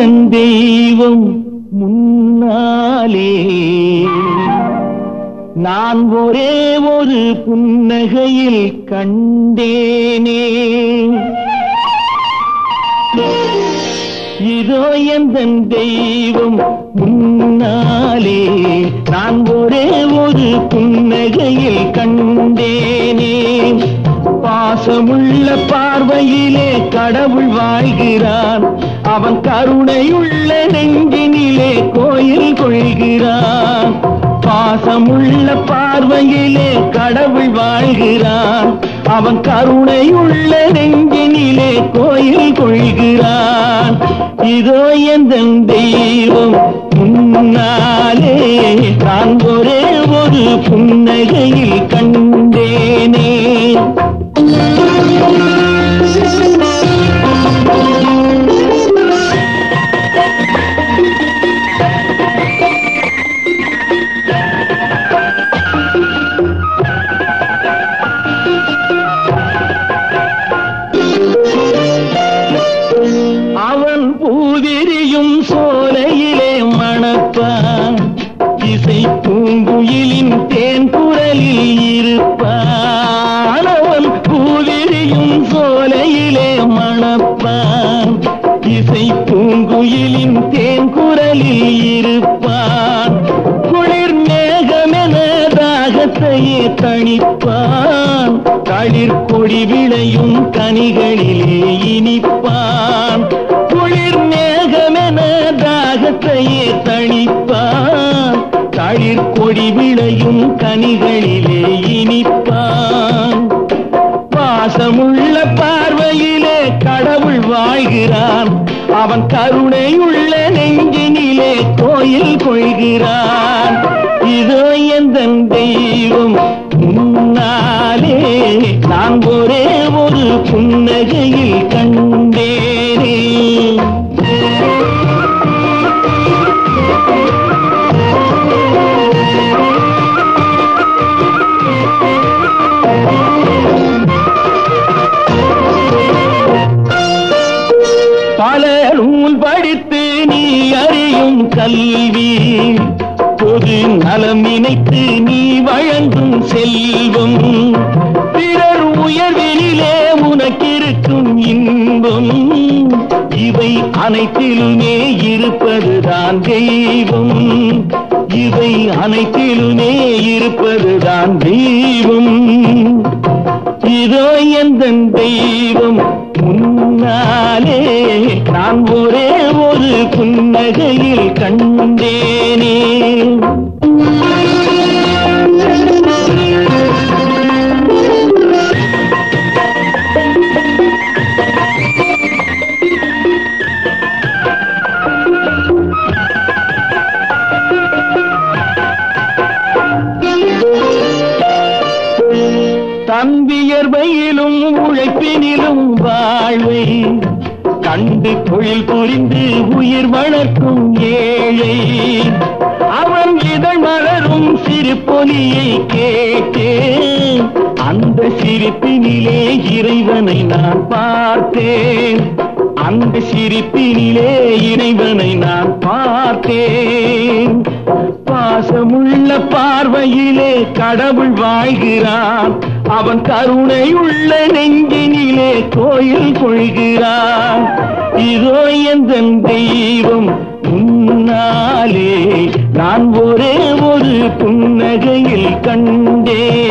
எந்தன் தெய்வம் முன்னாலே நான் ஒரே ஒரு புன்னகையில் கண்டேனே. இதோ எந்தன் தெய்வம் முன்னாலே நான் ஒரே ஒரு புன்னகையில் கண்டேனே. பாசமுள்ள பார்வையிலே கடவுள் வாழ்கிறான், அவன் கருணையுள்ள நெஞ்சினிலே கோயில் கொள்கிறான். பாசமுள்ள பார்வையிலே கடவுள் வாழ்கிறான், அவன் கருணையுள்ள நெஞ்சினிலே கோயில் கொள்கிறான். இதோ எந்தன் தெய்வம் முன்னாலே நான் ஒரே ஒரு புன்னகையில் கண்டேனே. அவன் பூவிரியும் சோலையிலே மணப்பான், இசை பூங்குயிலின் தேன் குரலில் இருப்பான். அவன் பூவிரியும் சோலையிலே மணப்பான், இசை பூங்குயிலின் தேன் குரலில் இருப்பான். குளிர் மேகமென தாகத்தையே தணிப்பான், களிர் கொடி விளையும் கனிகளிலே இனிப்பான். குளிர் மேகமென தாகத்தையே தணிப்பான், களிர் கொடி விளையும் கனிகளிலே இனிப்பான். பாசமுள்ள பார்வையிலே கடவுள் வாழ்கிறான், அவன் கருணையுள்ள நெஞ்சினிலே கோயில் கொள்கிறான். இதோ எந்தன் தெய்வம் முன்னாலே நான் ஒரே ஒரு புன்னகையில் கண்டேனே. பல நூல் படித்து நீ அறியும் கல்வி, பொது நலம் நினைத்து நீ வழங்கும் செல்வம், பிறர் உயர்வினிலே உனக்கிருக்கும் இன்பம், இவை அனைத்திலுமே இருப்பதுதான் தெய்வம், இவை அனைத்திலுமே இருப்பதுதான் தெய்வம். இதோ எந்தன் தெய்வம் முன்னாலே நான் ஒரே ஒரு புன்னகையில் கண்டேனே. தம்பியர்வையிலும் உழைப்பினிலும் வாழ்வை கண்டு தொழில் புரிந்து உயிர் வளர்க்கும் ஏழை, அவன் இதழ் மலரும் சிறு பொலியை கேட்டேன், அந்த சிரிப்பினிலே இறைவனை நான் பார்த்தேன், அந்த சிரிப்பினிலே இறைவனை நான் பார்த்தேன். பாசமுள்ள பார்வையிலே கடவுள் வாழ்கிறான், அவன் கருணையுள்ள நெஞ்சினிலே கோயில் கொள்கிறான். இதோ எந்தன் தெய்வம் முன்னாலே நான் ஒரே ஒரு புன்னகையில் கண்டேன்.